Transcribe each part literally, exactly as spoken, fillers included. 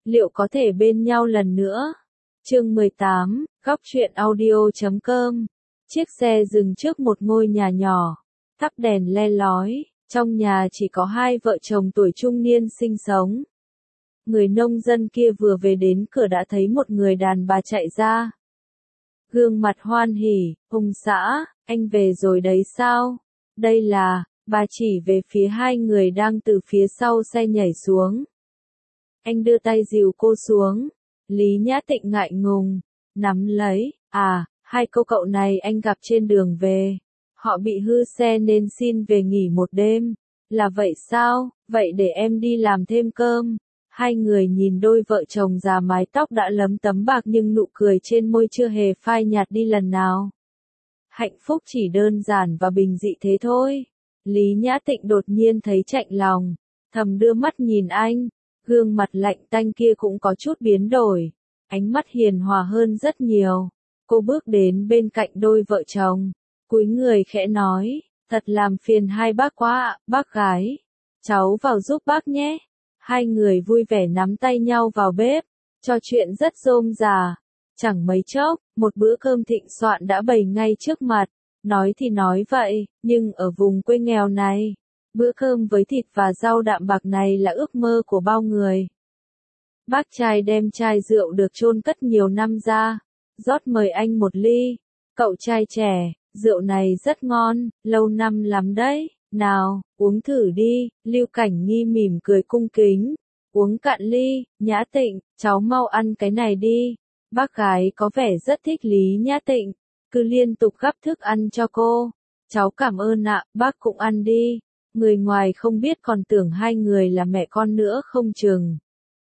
liệu có thể bên nhau lần nữa? Chương mười tám, góc truyện audio chấm com. Chiếc xe dừng trước một ngôi nhà nhỏ, thắp đèn le lói, trong nhà chỉ có hai vợ chồng tuổi trung niên sinh sống. Người nông dân kia vừa về đến cửa đã thấy một người đàn bà chạy ra. Gương mặt hoan hỉ, ông xã, anh về rồi đấy sao? Đây là, bà chỉ về phía hai người đang từ phía sau xe nhảy xuống. Anh đưa tay dìu cô xuống. Lý Nhã Tịnh ngại ngùng, nắm lấy, à, hai cô cậu này anh gặp trên đường về. Họ bị hư xe nên xin về nghỉ một đêm. Là vậy sao? Vậy để em đi làm thêm cơm. Hai người nhìn đôi vợ chồng già mái tóc đã lấm tấm bạc nhưng nụ cười trên môi chưa hề phai nhạt đi lần nào. Hạnh phúc chỉ đơn giản và bình dị thế thôi. Lý Nhã Tịnh đột nhiên thấy chạnh lòng, thầm đưa mắt nhìn anh. Gương mặt lạnh tanh kia cũng có chút biến đổi, ánh mắt hiền hòa hơn rất nhiều. Cô bước đến bên cạnh đôi vợ chồng, cúi người khẽ nói, thật làm phiền hai bác quá ạ, bác gái. Cháu vào giúp bác nhé. Hai người vui vẻ nắm tay nhau vào bếp, trò chuyện rất rôm rà. Chẳng mấy chốc, một bữa cơm thịnh soạn đã bày ngay trước mặt. Nói thì nói vậy, nhưng ở vùng quê nghèo này, bữa cơm với thịt và rau đạm bạc này là ước mơ của bao người. Bác trai đem chai rượu được chôn cất nhiều năm ra, rót mời anh một ly. Cậu trai trẻ, rượu này rất ngon, lâu năm lắm đấy, nào, uống thử đi. Lưu Cảnh Nghi mỉm cười cung kính, uống cạn ly. Nhã Tịnh, cháu mau ăn cái này đi. Bác gái có vẻ rất thích Lý Nhã Tịnh, cứ liên tục gắp thức ăn cho cô. Cháu cảm ơn ạ, bác cũng ăn đi. Người ngoài không biết còn tưởng hai người là mẹ con nữa không chừng.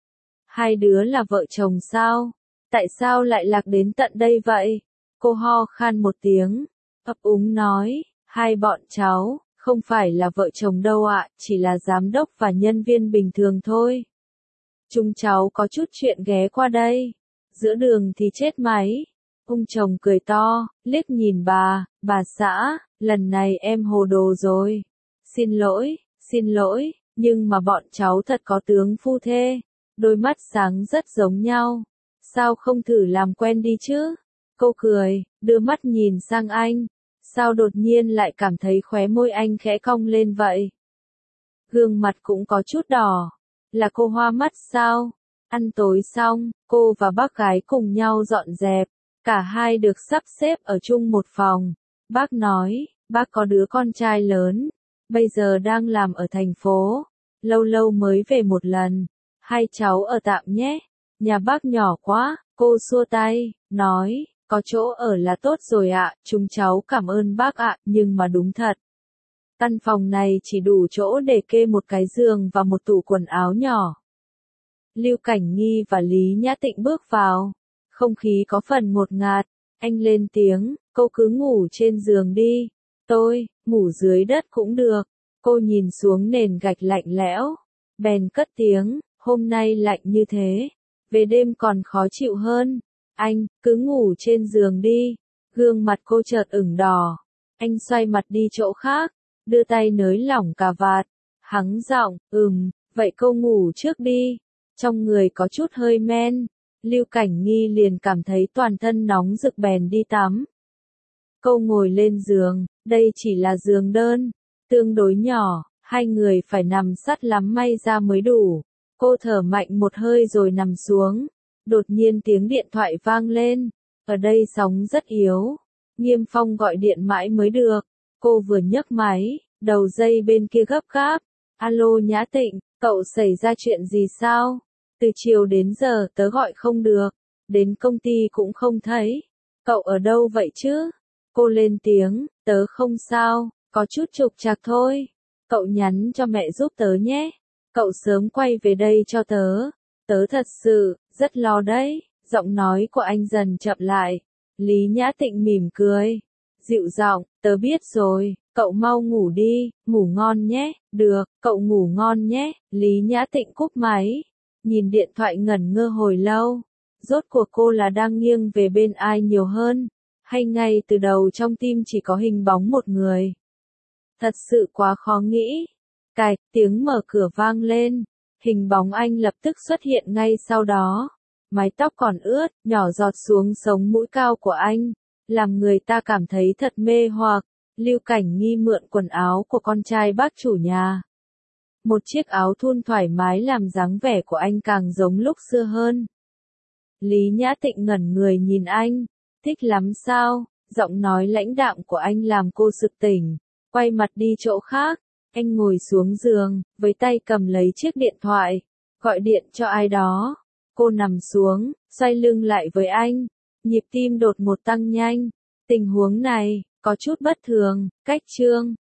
Hai đứa là vợ chồng sao? Tại sao lại lạc đến tận đây vậy? Cô ho khan một tiếng, ấp úng nói, hai bọn cháu, không phải là vợ chồng đâu ạ, chỉ là giám đốc và nhân viên bình thường thôi. Chúng cháu có chút chuyện ghé qua đây. Giữa đường thì chết máy. Ông chồng cười to, liếc nhìn bà, bà xã, lần này em hồ đồ rồi. Xin lỗi, xin lỗi, nhưng mà bọn cháu thật có tướng phu thê, đôi mắt sáng rất giống nhau. Sao không thử làm quen đi chứ? Cô cười, đưa mắt nhìn sang anh. Sao đột nhiên lại cảm thấy khóe môi anh khẽ cong lên vậy? Gương mặt cũng có chút đỏ. Là cô hoa mắt sao? Ăn tối xong, cô và bác gái cùng nhau dọn dẹp. Cả hai được sắp xếp ở chung một phòng. Bác nói, bác có đứa con trai lớn, bây giờ đang làm ở thành phố, lâu lâu mới về một lần. Hai cháu ở tạm nhé. Nhà bác nhỏ quá. Cô xua tay, nói, có chỗ ở là tốt rồi ạ, chúng cháu cảm ơn bác ạ, nhưng mà đúng thật. Căn phòng này chỉ đủ chỗ để kê một cái giường và một tủ quần áo nhỏ. Lưu Cảnh Nghi và Lý Nhã Tịnh bước vào. Không khí có phần ngột ngạt. Anh lên tiếng, cô cứ ngủ trên giường đi. Tôi, ngủ dưới đất cũng được. Cô nhìn xuống nền gạch lạnh lẽo. Bèn cất tiếng, hôm nay lạnh như thế. Về đêm còn khó chịu hơn. Anh, cứ ngủ trên giường đi. Gương mặt cô chợt ửng đỏ. Anh xoay mặt đi chỗ khác. Đưa tay nới lỏng cà vạt. Hắng giọng, ừm, vậy cô ngủ trước đi. Trong người có chút hơi men. Lưu Cảnh Nghi liền cảm thấy toàn thân nóng rực bèn đi tắm. Cô ngồi lên giường, đây chỉ là giường đơn, tương đối nhỏ, hai người phải nằm sát lắm may ra mới đủ. Cô thở mạnh một hơi rồi nằm xuống. Đột nhiên tiếng điện thoại vang lên. Ở đây sóng rất yếu. Nghiêm Phong gọi điện mãi mới được. Cô vừa nhấc máy, đầu dây bên kia gấp gáp. Alo Nhã Tịnh, cậu xảy ra chuyện gì sao? Từ chiều đến giờ tớ gọi không được. Đến công ty cũng không thấy. Cậu ở đâu vậy chứ? Cô lên tiếng, tớ không sao, có chút trục trặc thôi. Cậu nhắn cho mẹ giúp tớ nhé. Cậu sớm quay về đây cho tớ. Tớ thật sự, rất lo đấy. Giọng nói của anh dần chậm lại. Lý Nhã Tịnh mỉm cười. Dịu giọng, tớ biết rồi, cậu mau ngủ đi, ngủ ngon nhé. Được, cậu ngủ ngon nhé. Lý Nhã Tịnh cúp máy. Nhìn điện thoại ngẩn ngơ hồi lâu. Rốt cuộc cô là đang nghiêng về bên ai nhiều hơn? Hay ngay từ đầu trong tim chỉ có hình bóng một người? Thật sự quá khó nghĩ. Cạch, tiếng mở cửa vang lên. Hình bóng anh lập tức xuất hiện ngay sau đó. Mái tóc còn ướt, nhỏ giọt xuống sống mũi cao của anh, làm người ta cảm thấy thật mê hoặc. Lưu Cảnh Nghi mượn quần áo của con trai bác chủ nhà. Một chiếc áo thun thoải mái làm dáng vẻ của anh càng giống lúc xưa hơn. Lý Nhã Tịnh ngẩn người nhìn anh. Thích lắm sao? Giọng nói lãnh đạm của anh làm cô sực tỉnh, quay mặt đi chỗ khác. Anh ngồi xuống giường, với tay cầm lấy chiếc điện thoại, gọi điện cho ai đó. Cô nằm xuống, xoay lưng lại với anh, nhịp tim đột ngột tăng nhanh. Tình huống này, có chút bất thường, cách Trương